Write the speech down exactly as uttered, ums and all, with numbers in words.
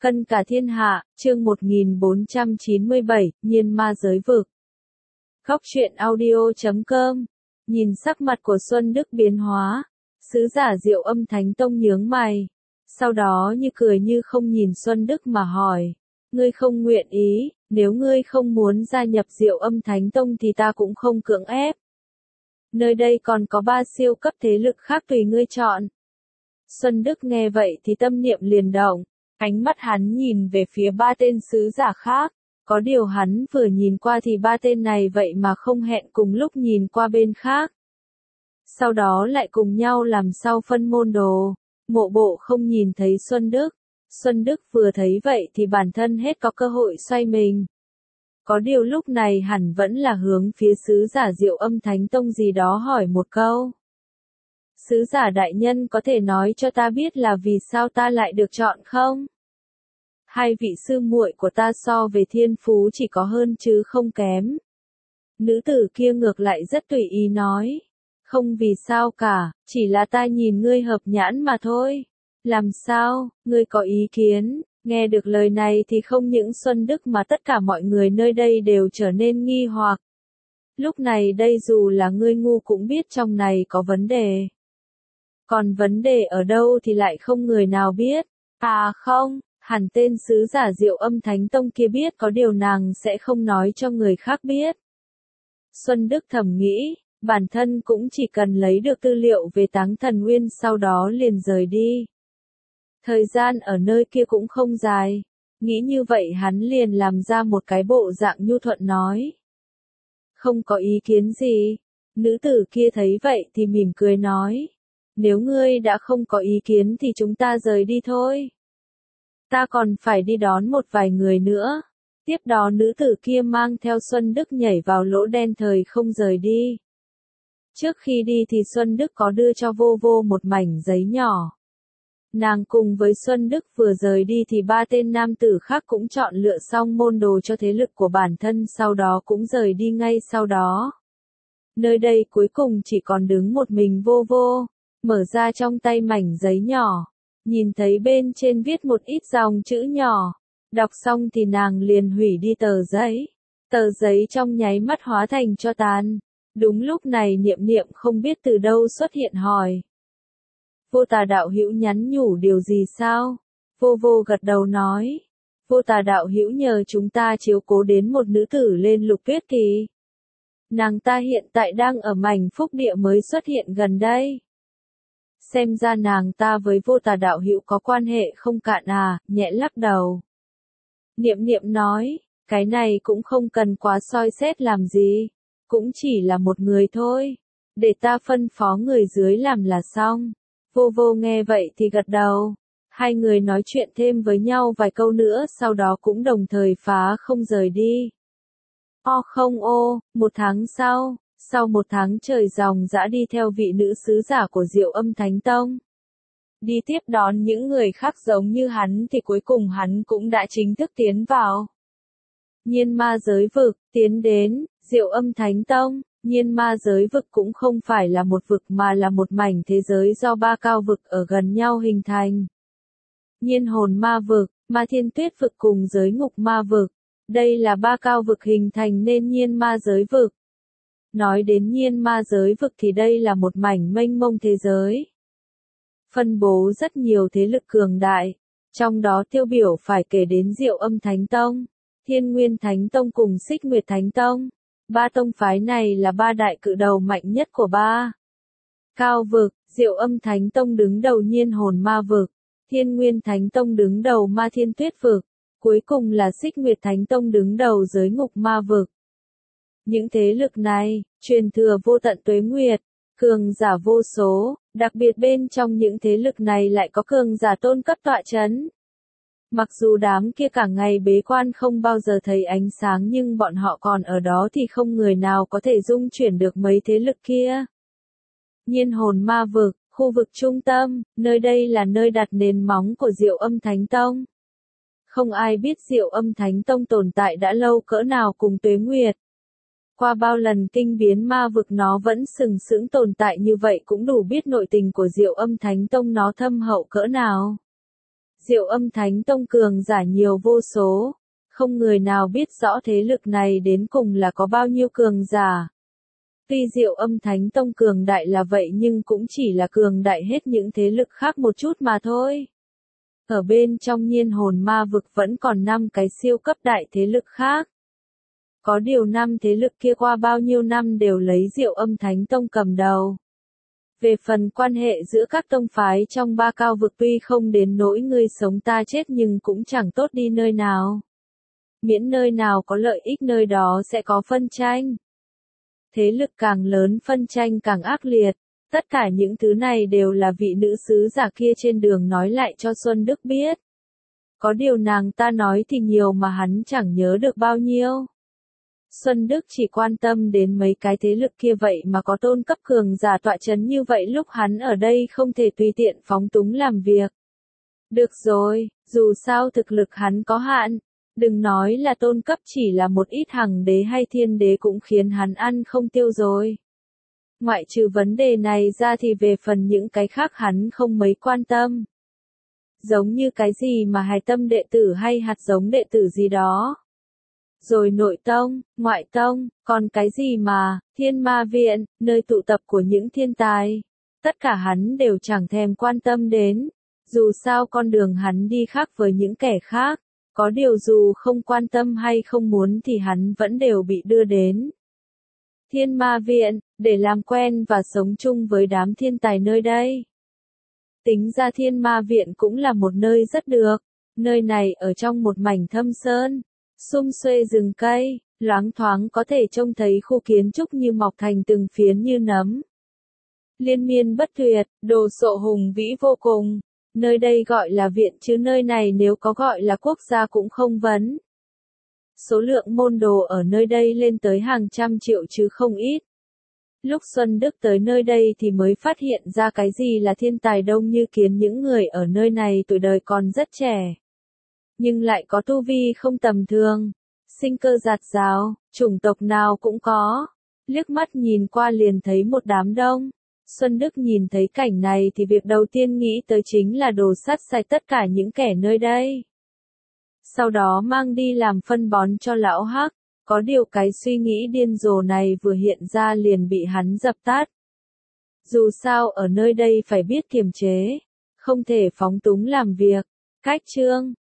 Cân cả thiên hạ, chương một nghìn bốn trăm chín mươi bảy, nhiên ma giới vực. Góc truyện audio chấm com. Nhìn sắc mặt của Xuân Đức biến hóa, sứ giả Diệu Âm Thánh Tông nhướng mày. Sau đó như cười như không nhìn Xuân Đức mà hỏi. Ngươi không nguyện ý, nếu ngươi không muốn gia nhập Diệu Âm Thánh Tông thì ta cũng không cưỡng ép. Nơi đây còn có ba siêu cấp thế lực khác tùy ngươi chọn. Xuân Đức nghe vậy thì tâm niệm liền động. Ánh mắt hắn nhìn về phía ba tên sứ giả khác, có điều hắn vừa nhìn qua thì ba tên này vậy mà không hẹn cùng lúc nhìn qua bên khác. Sau đó lại cùng nhau làm sau phân môn đồ, mộ bộ không nhìn thấy Xuân Đức. Xuân Đức vừa thấy vậy thì bản thân hết có cơ hội xoay mình. Có điều lúc này hẳn vẫn là hướng phía sứ giả Diệu Âm Thánh Tông gì đó hỏi một câu. Sứ giả đại nhân có thể nói cho ta biết là vì sao ta lại được chọn không? Hai vị sư muội của ta so về thiên phú chỉ có hơn chứ không kém. Nữ tử kia ngược lại rất tùy ý nói. Không vì sao cả, chỉ là ta nhìn ngươi hợp nhãn mà thôi. Làm sao, ngươi có ý kiến? Nghe được lời này thì không những Xuân Đức mà tất cả mọi người nơi đây đều trở nên nghi hoặc. Lúc này đây dù là ngươi ngu cũng biết trong này có vấn đề. Còn vấn đề ở đâu thì lại không người nào biết. À không, hẳn tên sứ giả Diệu Âm Thánh Tông kia biết, có điều nàng sẽ không nói cho người khác biết. Xuân Đức thầm nghĩ, bản thân cũng chỉ cần lấy được tư liệu về Táng Thần Nguyên sau đó liền rời đi. Thời gian ở nơi kia cũng không dài. Nghĩ như vậy hắn liền làm ra một cái bộ dạng nhu thuận nói. Không có ý kiến gì. Nữ tử kia thấy vậy thì mỉm cười nói. Nếu ngươi đã không có ý kiến thì chúng ta rời đi thôi. Ta còn phải đi đón một vài người nữa. Tiếp đó nữ tử kia mang theo Xuân Đức nhảy vào lỗ đen thời không rời đi. Trước khi đi thì Xuân Đức có đưa cho vô vô một mảnh giấy nhỏ. Nàng cùng với Xuân Đức vừa rời đi thì ba tên nam tử khác cũng chọn lựa xong môn đồ cho thế lực của bản thân, sau đó cũng rời đi ngay sau đó. Nơi đây cuối cùng chỉ còn đứng một mình vô vô, mở ra trong tay mảnh giấy nhỏ, nhìn thấy bên trên viết một ít dòng chữ nhỏ, đọc xong thì nàng liền hủy đi tờ giấy. Tờ giấy trong nháy mắt hóa thành tro tàn. Đúng lúc này Niệm Niệm không biết từ đâu xuất hiện hỏi. Vô Tà đạo hữu nhắn nhủ điều gì sao? Vô vô gật đầu nói. Vô Tà đạo hữu nhờ chúng ta chiếu cố đến một nữ tử lên Lục Tuyết Kỳ. Nàng ta hiện tại đang ở mảnh phúc địa mới xuất hiện gần đây. Xem ra nàng ta với Vô Tà đạo hữu có quan hệ không cạn à, nhẹ lắc đầu. Niệm Niệm nói, cái này cũng không cần quá soi xét làm gì, cũng chỉ là một người thôi, để ta phân phó người dưới làm là xong. Vô vô nghe vậy thì gật đầu, hai người nói chuyện thêm với nhau vài câu nữa sau đó cũng đồng thời phá không rời đi. O không ô, một tháng sau, sau một tháng trời ròng rã đi theo vị nữ sứ giả của Diệu Âm Thánh Tông. Đi tiếp đón những người khác giống như hắn thì cuối cùng hắn cũng đã chính thức tiến vào nhiên ma giới vực, tiến đến Diệu Âm Thánh Tông. Nhiên ma giới vực cũng không phải là một vực mà là một mảnh thế giới do ba cao vực ở gần nhau hình thành. Nhiên hồn ma vực, ma thiên tuyết vực cùng giới ngục ma vực. Đây là ba cao vực hình thành nên nhiên ma giới vực. Nói đến nhiên ma giới vực thì đây là một mảnh mênh mông thế giới. Phân bố rất nhiều thế lực cường đại. Trong đó tiêu biểu phải kể đến Diệu Âm Thánh Tông, Thiên Nguyên Thánh Tông cùng Xích Nguyệt Thánh Tông. Ba tông phái này là ba đại cự đầu mạnh nhất của ba cao vực. Diệu Âm Thánh Tông đứng đầu nhiên hồn ma vực, Thiên Nguyên Thánh Tông đứng đầu ma thiên tuyết vực, cuối cùng là Xích Nguyệt Thánh Tông đứng đầu giới ngục ma vực. Những thế lực này, truyền thừa vô tận tuế nguyệt, cường giả vô số, đặc biệt bên trong những thế lực này lại có cường giả tôn cấp tọa chấn. Mặc dù đám kia cả ngày bế quan không bao giờ thấy ánh sáng nhưng bọn họ còn ở đó thì không người nào có thể dung chuyển được mấy thế lực kia. Nhiên hồn ma vực, khu vực trung tâm, nơi đây là nơi đặt nền móng của Diệu Âm Thánh Tông. Không ai biết Diệu Âm Thánh Tông tồn tại đã lâu cỡ nào cùng tuế nguyệt. Qua bao lần kinh biến ma vực nó vẫn sừng sững tồn tại như vậy cũng đủ biết nội tình của Diệu Âm Thánh Tông nó thâm hậu cỡ nào. Diệu Âm Thánh Tông cường giả nhiều vô số, không người nào biết rõ thế lực này đến cùng là có bao nhiêu cường giả. Tuy Diệu Âm Thánh Tông cường đại là vậy nhưng cũng chỉ là cường đại hết những thế lực khác một chút mà thôi. Ở bên trong Nhiên Hồn Ma vực vẫn còn năm cái siêu cấp đại thế lực khác. Có điều năm thế lực kia qua bao nhiêu năm đều lấy Diệu Âm Thánh Tông cầm đầu. Về phần quan hệ giữa các tông phái trong ba cao vực tuy không đến nỗi ngươi sống ta chết nhưng cũng chẳng tốt đi nơi nào. Miễn nơi nào có lợi ích nơi đó sẽ có phân tranh. Thế lực càng lớn phân tranh càng ác liệt. Tất cả những thứ này đều là vị nữ sứ giả kia trên đường nói lại cho Xuân Đức biết. Có điều nàng ta nói thì nhiều mà hắn chẳng nhớ được bao nhiêu. Xuân Đức chỉ quan tâm đến mấy cái thế lực kia vậy mà có tôn cấp cường giả tọa chấn như vậy lúc hắn ở đây không thể tùy tiện phóng túng làm việc. Được rồi, dù sao thực lực hắn có hạn. Đừng nói là tôn cấp chỉ là một ít hằng đế hay thiên đế cũng khiến hắn ăn không tiêu rồi. Ngoại trừ vấn đề này ra thì về phần những cái khác hắn không mấy quan tâm. Giống như cái gì mà hài tâm đệ tử hay hạt giống đệ tử gì đó. Rồi nội tông, ngoại tông, còn cái gì mà, thiên ma viện, nơi tụ tập của những thiên tài. Tất cả hắn đều chẳng thèm quan tâm đến. Dù sao con đường hắn đi khác với những kẻ khác. Có điều dù không quan tâm hay không muốn thì hắn vẫn đều bị đưa đến. Thiên ma viện, để làm quen và sống chung với đám thiên tài nơi đây. Tính ra thiên ma viện cũng là một nơi rất được. Nơi này ở trong một mảnh thâm sơn, sum xuê rừng cây, loáng thoáng có thể trông thấy khu kiến trúc như mọc thành từng phiến như nấm. Liên miên bất tuyệt, đồ sộ hùng vĩ vô cùng. Nơi đây gọi là viện chứ nơi này nếu có gọi là quốc gia cũng không vấn. Số lượng môn đồ ở nơi đây lên tới hàng trăm triệu chứ không ít. Lúc Xuân Đức tới nơi đây thì mới phát hiện ra cái gì là thiên tài đông như kiến, những người ở nơi này tuổi đời còn rất trẻ. Nhưng lại có tu vi không tầm thường, sinh cơ dạt dào, chủng tộc nào cũng có. Liếc mắt nhìn qua liền thấy một đám đông. Xuân Đức nhìn thấy cảnh này thì việc đầu tiên nghĩ tới chính là đồ sát sạch tất cả những kẻ nơi đây. Sau đó mang đi làm phân bón cho lão Hắc. Có điều cái suy nghĩ điên rồ này vừa hiện ra liền bị hắn dập tắt. Dù sao ở nơi đây phải biết kiềm chế, không thể phóng túng làm việc. Cách chương